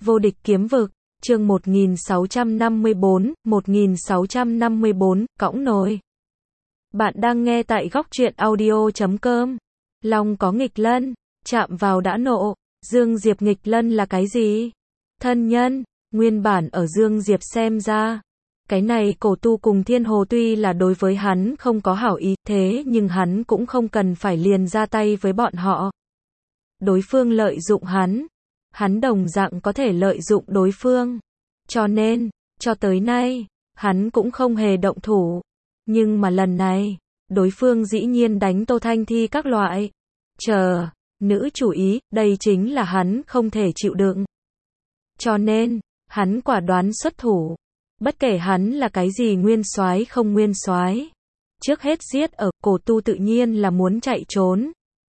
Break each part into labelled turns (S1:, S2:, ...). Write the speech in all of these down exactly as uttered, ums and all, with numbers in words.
S1: Vô địch kiếm vực, chương một nghìn sáu trăm năm mươi bốn, một nghìn sáu trăm năm mươi bốn, cõng nồi. Bạn đang nghe tại góc truyện audio chấm com. Long có nghịch lân, chạm vào đã nộ. Dương Diệp nghịch lân là cái gì? Thân nhân, nguyên bản ở Dương Diệp xem ra, cái này cổ tu cùng Thiên Hồ tuy là đối với hắn không có hảo ý, thế nhưng hắn cũng không cần phải liền ra tay với bọn họ. Đối phương lợi dụng hắn, hắn đồng dạng có thể lợi dụng đối phương. Cho nên, cho tới nay, hắn cũng không hề động thủ. Nhưng mà lần này, đối phương dĩ nhiên đánh Tô Thanh Thi các loại. Chờ, nữ chủ ý, đây chính là hắn không thể chịu đựng. Cho nên, hắn quả đoán xuất thủ. Bất kể hắn là cái gì nguyên soái không nguyên soái, trước hết giết ở, cổ tu tự nhiên là muốn chạy trốn.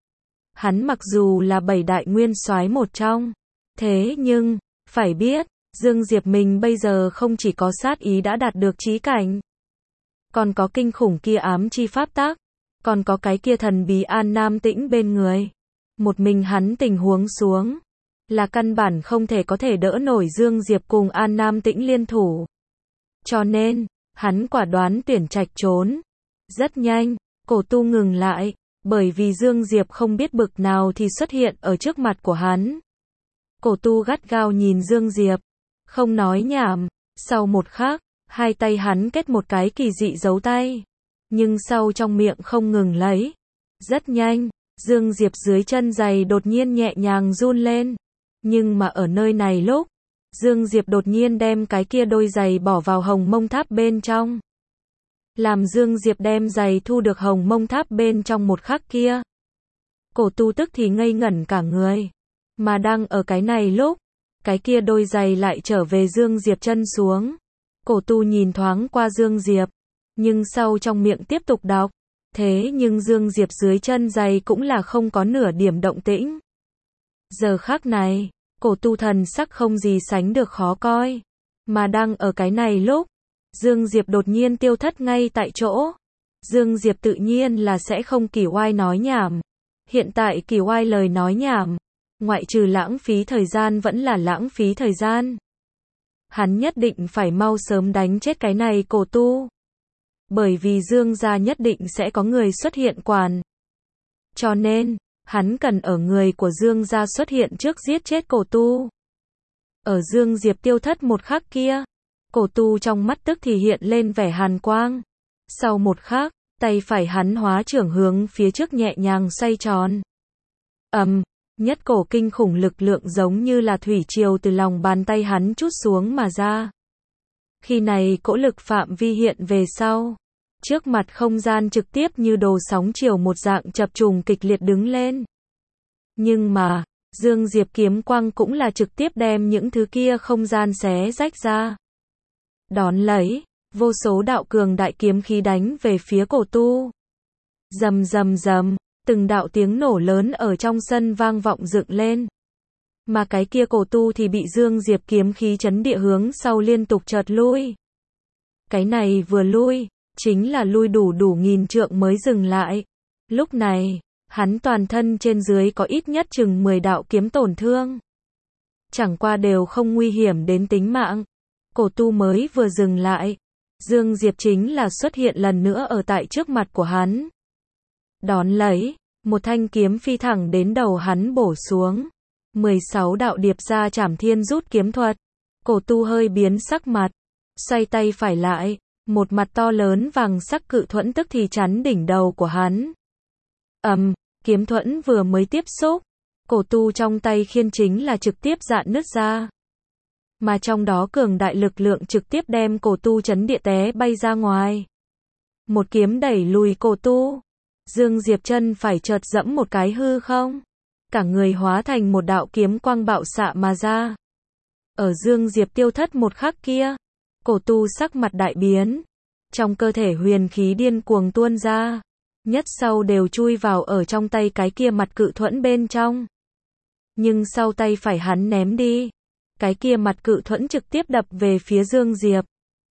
S1: Hắn mặc dù là bảy đại nguyên soái một trong, thế nhưng, phải biết, Dương Diệp mình bây giờ không chỉ có sát ý đã đạt được chí cảnh, còn có kinh khủng kia ám chi pháp tác, còn có cái kia thần bí An Nam Tĩnh bên người. Một mình hắn tình huống xuống, là căn bản không thể có thể đỡ nổi Dương Diệp cùng An Nam Tĩnh liên thủ. Cho nên, hắn quả đoán tuyển trạch trốn. Rất nhanh, cổ tu ngừng lại, bởi vì Dương Diệp không biết bực nào thì xuất hiện ở trước mặt của hắn. Cổ tu gắt gao nhìn Dương Diệp, không nói nhảm, sau một khắc, hai tay hắn kết một cái kỳ dị dấu tay, nhưng sau trong miệng không ngừng lấy. Rất nhanh, Dương Diệp dưới chân giày đột nhiên nhẹ nhàng run lên, nhưng mà ở nơi này lúc, Dương Diệp đột nhiên đem cái kia đôi giày bỏ vào hồng mông tháp bên trong. Làm Dương Diệp đem giày thu được hồng mông tháp bên trong một khắc kia, cổ tu tức thì ngây ngẩn cả người. Mà đang ở cái này lúc, cái kia đôi giày lại trở về Dương Diệp chân xuống. Cổ tu nhìn thoáng qua Dương Diệp, nhưng sau trong miệng tiếp tục đọc. Thế nhưng Dương Diệp dưới chân giày cũng là không có nửa điểm động tĩnh. Giờ khắc này, cổ tu thần sắc không gì sánh được khó coi. Mà đang ở cái này lúc, Dương Diệp đột nhiên tiêu thất ngay tại chỗ. Dương Diệp tự nhiên là sẽ không kỳ oai nói nhảm. Hiện tại kỳ oai lời nói nhảm, ngoại trừ lãng phí thời gian vẫn là lãng phí thời gian. Hắn nhất định phải mau sớm đánh chết cái này cổ tu. Bởi vì Dương gia nhất định sẽ có người xuất hiện quản. Cho nên, hắn cần ở người của Dương gia xuất hiện trước giết chết cổ tu. Ở Dương Diệp tiêu thất một khắc kia, cổ tu trong mắt tức thì hiện lên vẻ hàn quang. Sau một khắc, tay phải hắn hóa trưởng hướng phía trước nhẹ nhàng xoay tròn. Ầm, um, nhất cổ kinh khủng lực lượng giống như là thủy triều từ lòng bàn tay hắn trút xuống mà ra. Khi này cỗ lực phạm vi hiện về sau, trước mặt không gian trực tiếp như đồ sóng chiều một dạng chập trùng kịch liệt đứng lên. Nhưng mà, Dương Diệp kiếm quang cũng là trực tiếp đem những thứ kia không gian xé rách ra. Đón lấy, vô số đạo cường đại kiếm khí đánh về phía cổ tu. Rầm rầm rầm, từng đạo tiếng nổ lớn ở trong sân vang vọng dựng lên. Mà cái kia cổ tu thì bị Dương Diệp kiếm khí chấn địa hướng sau liên tục chợt lui. Cái này vừa lui, chính là lui đủ đủ nghìn trượng mới dừng lại. Lúc này, hắn toàn thân trên dưới có ít nhất chừng mười đạo kiếm tổn thương. Chẳng qua đều không nguy hiểm đến tính mạng. Cổ tu mới vừa dừng lại, Dương Diệp chính là xuất hiện lần nữa ở tại trước mặt của hắn. Đón lấy, một thanh kiếm phi thẳng đến đầu hắn bổ xuống. mười sáu đạo điệp ra trảm thiên rút kiếm thuật. Cổ tu hơi biến sắc mặt, xoay tay phải lại, một mặt to lớn vàng sắc cự thuẫn tức thì chắn đỉnh đầu của hắn. Ầm, um, kiếm thuẫn vừa mới tiếp xúc, cổ tu trong tay khiên chính là trực tiếp dạn nứt ra. Mà trong đó cường đại lực lượng trực tiếp đem cổ tu chấn địa té bay ra ngoài. Một kiếm đẩy lùi cổ tu. Dương Diệp chân phải chợt dẫm một cái hư không, cả người hóa thành một đạo kiếm quang bạo xạ mà ra. Ở Dương Diệp tiêu thất một khắc kia, cổ tu sắc mặt đại biến, trong cơ thể huyền khí điên cuồng tuôn ra, nhất sau đều chui vào ở trong tay cái kia mặt cự thuẫn bên trong. Nhưng sau tay phải hắn ném đi, cái kia mặt cự thuẫn trực tiếp đập về phía Dương Diệp.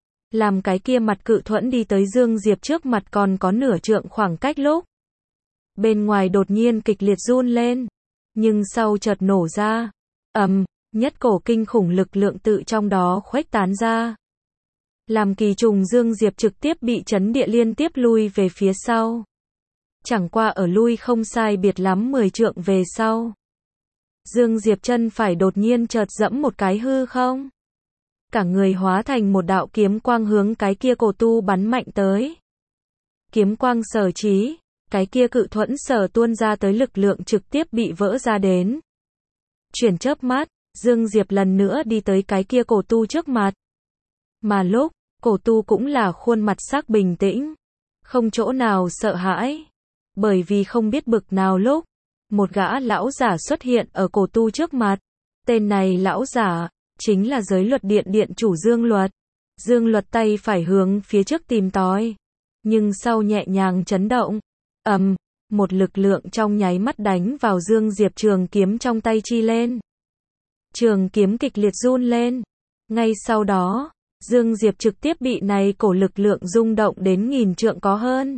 S1: Làm cái kia mặt cự thuẫn đi tới Dương Diệp trước mặt còn có nửa trượng khoảng cách lúc. Bên ngoài đột nhiên kịch liệt run lên, nhưng sau chợt nổ ra. Ầm, um, Nhất cổ kinh khủng lực lượng tự trong đó khuếch tán ra. Làm kỳ trùng Dương Diệp trực tiếp bị chấn địa liên tiếp lui về phía sau. Chẳng qua ở lui không sai biệt lắm mười trượng về sau. Dương Diệp chân phải đột nhiên chợt dẫm một cái hư không. Cả người hóa thành một đạo kiếm quang hướng cái kia cổ tu bắn mạnh tới. Kiếm quang sở trí, cái kia cự thuẫn sở tuôn ra tới lực lượng trực tiếp bị vỡ ra đến. Chuyển chớp mắt, Dương Diệp lần nữa đi tới cái kia cổ tu trước mặt. Mà lúc, cổ tu cũng là khuôn mặt sắc bình tĩnh, không chỗ nào sợ hãi. Bởi vì không biết bực nào lúc, một gã lão giả xuất hiện ở cổ tu trước mặt. Tên này lão giả, chính là giới luật điện điện chủ Dương Luật. Dương Luật tay phải hướng phía trước tìm tòi. Nhưng sau nhẹ nhàng chấn động. ầm, um, một lực lượng trong nháy mắt đánh vào Dương Diệp trường kiếm trong tay chi lên. Trường kiếm kịch liệt run lên. Ngay sau đó, Dương Diệp trực tiếp bị này cổ lực lượng rung động đến nghìn trượng có hơn.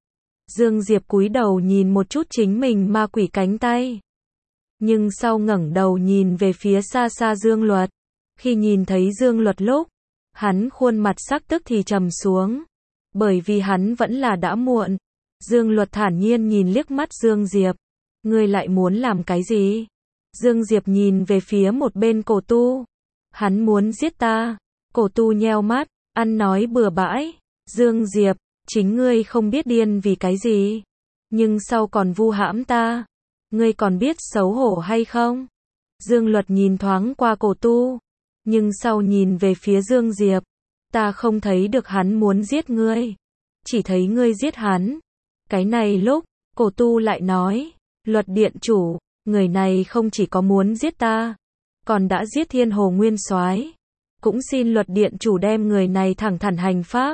S1: Dương Diệp cúi đầu nhìn một chút chính mình ma quỷ cánh tay. Nhưng sau ngẩng đầu nhìn về phía xa xa Dương Luật. Khi nhìn thấy Dương Luật lúc, hắn khuôn mặt sắc tức thì trầm xuống. Bởi vì hắn vẫn là đã muộn. Dương Luật thản nhiên nhìn liếc mắt Dương Diệp. Ngươi lại muốn làm cái gì? Dương Diệp nhìn về phía một bên cổ tu. Hắn muốn giết ta. Cổ tu nheo mắt, ăn nói bừa bãi. Dương Diệp, chính ngươi không biết điên vì cái gì. Nhưng sau còn vu hãm ta. Ngươi còn biết xấu hổ hay không? Dương Luật nhìn thoáng qua cổ tu. Nhưng sau nhìn về phía Dương Diệp. Ta không thấy được hắn muốn giết ngươi. Chỉ thấy ngươi giết hắn. Cái này lúc, cổ tu lại nói. Luật điện chủ, người này không chỉ có muốn giết ta. Còn đã giết Thiên Hồ Nguyên Soái. Cũng xin luật điện chủ đem người này thẳng thắn hành pháp.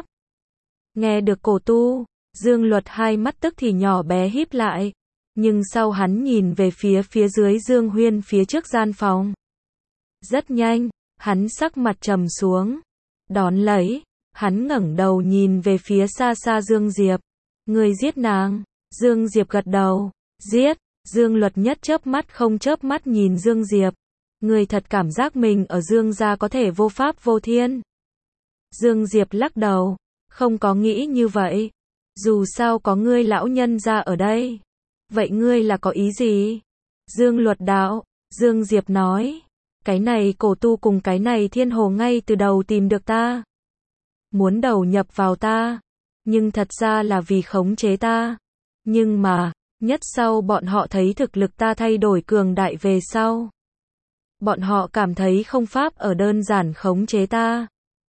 S1: Nghe được cổ tu, Dương Luật hai mắt tức thì nhỏ bé híp lại. Nhưng sau hắn nhìn về phía phía dưới Dương Huyên phía trước gian phòng. Rất nhanh, hắn sắc mặt trầm xuống. Đón lấy, hắn ngẩng đầu nhìn về phía xa xa Dương Diệp. Người giết nàng. Dương Diệp gật đầu. Giết. Dương Luật nhất chớp mắt không chớp mắt nhìn Dương Diệp. Người thật cảm giác mình ở Dương gia có thể vô pháp vô thiên. Dương Diệp lắc đầu. Không có nghĩ như vậy. Dù sao có ngươi lão nhân gia ở đây. Vậy ngươi là có ý gì? Dương Luật đạo. Dương Diệp nói. Cái này cổ tu cùng cái này Thiên Hồ ngay từ đầu tìm được ta. Muốn đầu nhập vào ta. Nhưng thật ra là vì khống chế ta. Nhưng mà, nhất sau bọn họ thấy thực lực ta thay đổi cường đại về sau. Bọn họ cảm thấy không pháp ở đơn giản khống chế ta.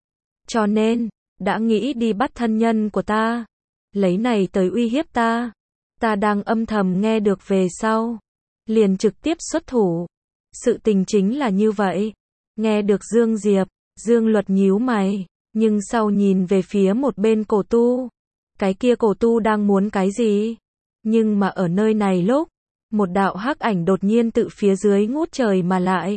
S1: Cho nên, đã nghĩ đi bắt thân nhân của ta. Lấy này tới uy hiếp ta. Ta đang âm thầm nghe được về sau. Liền trực tiếp xuất thủ. Sự tình chính là như vậy. Nghe được Dương Diệp, Dương Luật nhíu mày. Nhưng sau nhìn về phía một bên cổ tu. Cái kia cổ tu đang muốn cái gì? Nhưng mà ở nơi này lúc, một đạo hắc ảnh đột nhiên tự phía dưới ngút trời mà lại.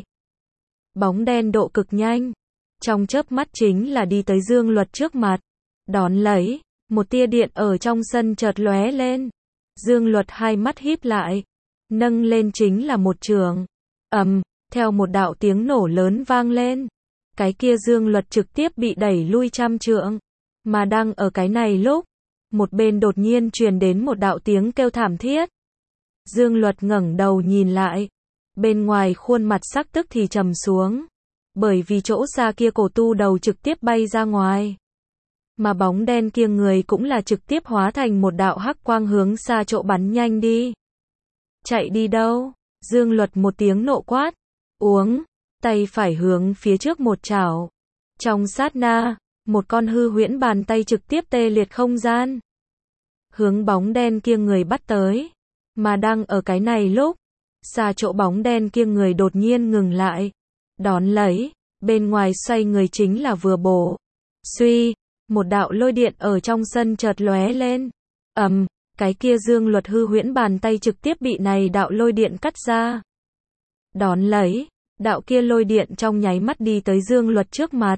S1: Bóng đen độ cực nhanh. Trong chớp mắt chính là đi tới Dương Luật trước mặt. Đón lấy, một tia điện ở trong sân chợt lóe lên. Dương Luật hai mắt híp lại. Nâng lên chính là một trường. ầm, theo một đạo tiếng nổ lớn vang lên. Cái kia Dương Luật trực tiếp bị đẩy lui trăm trượng. Mà đang ở cái này lúc, một bên đột nhiên truyền đến một đạo tiếng kêu thảm thiết. Dương Luật ngẩng đầu nhìn lại. Bên ngoài khuôn mặt sắc tức thì trầm xuống. Bởi vì chỗ xa kia cổ tu đầu trực tiếp bay ra ngoài. Mà bóng đen kia người cũng là trực tiếp hóa thành một đạo hắc quang hướng xa chỗ bắn nhanh đi. Chạy đi đâu? Dương Luật một tiếng nộ quát. Uống. Tay phải hướng phía trước một chảo. Trong sát na, một con hư huyễn bàn tay trực tiếp tê liệt không gian. Hướng bóng đen kia người bắt tới. Mà đang ở cái này lúc, xa chỗ bóng đen kia người đột nhiên ngừng lại. Đón lấy, bên ngoài xoay người chính là vừa bổ. Suy, một đạo lôi điện ở trong sân chợt lóe lên. ầm, um, cái kia Dương Luật hư huyễn bàn tay trực tiếp bị này đạo lôi điện cắt ra. Đón lấy, đạo kia lôi điện trong nháy mắt đi tới Dương Luật trước mặt.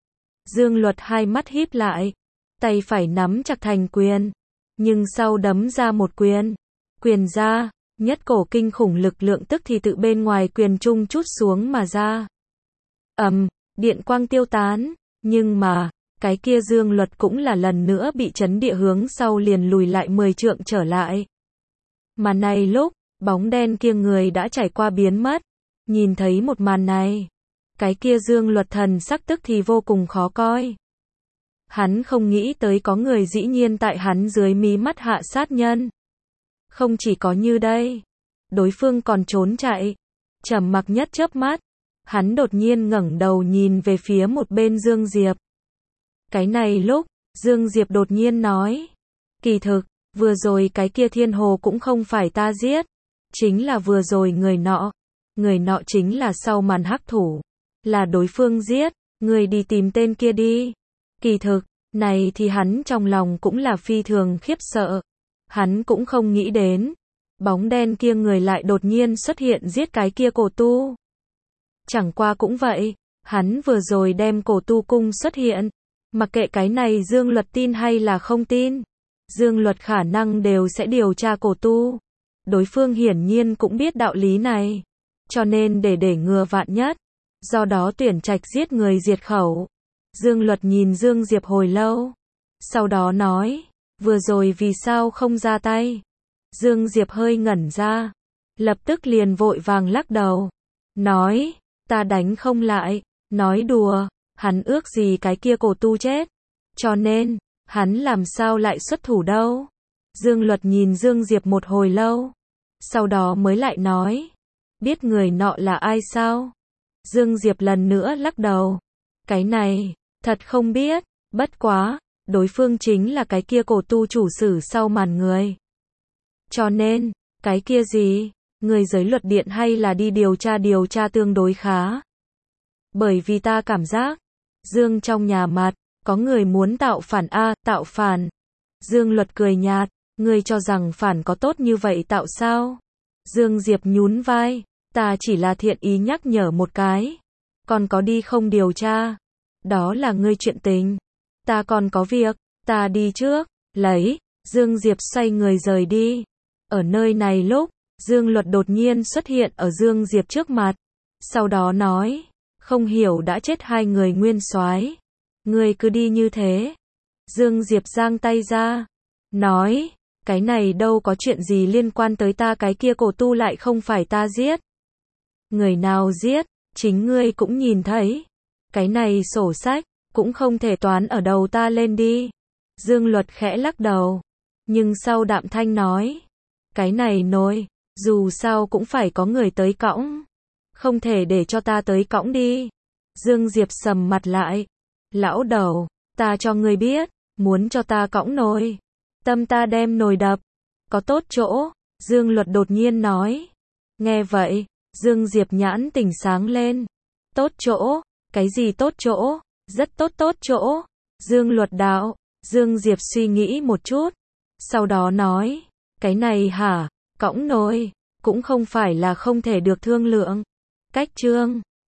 S1: Dương Luật hai mắt híp lại, tay phải nắm chặt thành quyền, nhưng sau đấm ra một quyền. Quyền ra, nhất cổ kinh khủng lực lượng tức thì tự bên ngoài quyền trung trút xuống mà ra. Ầm, điện quang tiêu tán, nhưng mà, cái kia Dương Luật cũng là lần nữa bị chấn địa hướng sau liền lùi lại mười trượng trở lại. Mà này lúc, bóng đen kia người đã trải qua biến mất, nhìn thấy một màn này, cái kia Dương Luật thần sắc tức thì vô cùng khó coi. Hắn không nghĩ tới có người dĩ nhiên tại hắn dưới mí mắt hạ sát nhân. Không chỉ có như đây, đối phương còn trốn chạy. Trầm mặc nhất chớp mắt, hắn đột nhiên ngẩng đầu nhìn về phía một bên Dương Diệp. Cái này lúc, Dương Diệp đột nhiên nói, kỳ thực, vừa rồi cái kia thiên hồ cũng không phải ta giết, chính là vừa rồi người nọ, người nọ chính là sau màn hắc thủ, là đối phương giết, người đi tìm tên kia đi. Kỳ thực, này thì hắn trong lòng cũng là phi thường khiếp sợ, hắn cũng không nghĩ đến, bóng đen kia người lại đột nhiên xuất hiện giết cái kia cổ tu. Chẳng qua cũng vậy, hắn vừa rồi đem cổ tu cung xuất hiện, mặc kệ cái này Dương Luật tin hay là không tin, Dương Luật khả năng đều sẽ điều tra cổ tu. Đối phương hiển nhiên cũng biết đạo lý này, cho nên để để ngừa vạn nhất, do đó tuyển trạch giết người diệt khẩu. Dương Luật nhìn Dương Diệp hồi lâu, sau đó nói, vừa rồi vì sao không ra tay? Dương Diệp hơi ngẩn ra, lập tức liền vội vàng lắc đầu, nói, ta đánh không lại, nói đùa, hắn ước gì cái kia cổ tu chết, cho nên, hắn làm sao lại xuất thủ đâu? Dương Luật nhìn Dương Diệp một hồi lâu, sau đó mới lại nói, biết người nọ là ai sao? Dương Diệp lần nữa lắc đầu, cái này, thật không biết, bất quá, đối phương chính là cái kia cổ tu chủ sử sau màn người. Cho nên, cái kia gì, người giới luật điện hay là đi điều tra điều tra tương đối khá. Bởi vì ta cảm giác, Dương trong nhà mặt, có người muốn tạo phản a, tạo phản. Dương Luật cười nhạt, ngươi cho rằng phản có tốt như vậy tạo sao? Dương Diệp nhún vai, ta chỉ là thiện ý nhắc nhở một cái. Còn có đi không điều tra, đó là ngươi chuyện tình. Ta còn có việc, ta đi trước, lấy. Dương Diệp xoay người rời đi. Ở nơi này lúc, Dương Luật đột nhiên xuất hiện ở Dương Diệp trước mặt. Sau đó nói, không hiểu đã chết hai người nguyên soái, ngươi cứ đi như thế. Dương Diệp giang tay ra, nói, cái này đâu có chuyện gì liên quan tới ta, cái kia cổ tu lại không phải ta giết. Người nào giết, chính ngươi cũng nhìn thấy. Cái này sổ sách, cũng không thể toán ở đầu ta lên đi. Dương Luật khẽ lắc đầu, nhưng sau đạm thanh nói, cái này nổi, dù sao cũng phải có người tới cõng. Không thể để cho ta tới cõng đi. Dương Diệp sầm mặt lại, lão đầu, ta cho ngươi biết, muốn cho ta cõng nồi, tâm ta đem nồi đập, có tốt chỗ. Dương Luật đột nhiên nói. Nghe vậy, Dương Diệp nhãn tỉnh sáng lên. Tốt chỗ, cái gì tốt chỗ, rất tốt tốt chỗ. Dương Luật đạo. Dương Diệp suy nghĩ một chút, sau đó nói, cái này hả, cõng nồi, cũng không phải là không thể được thương lượng. Cách chương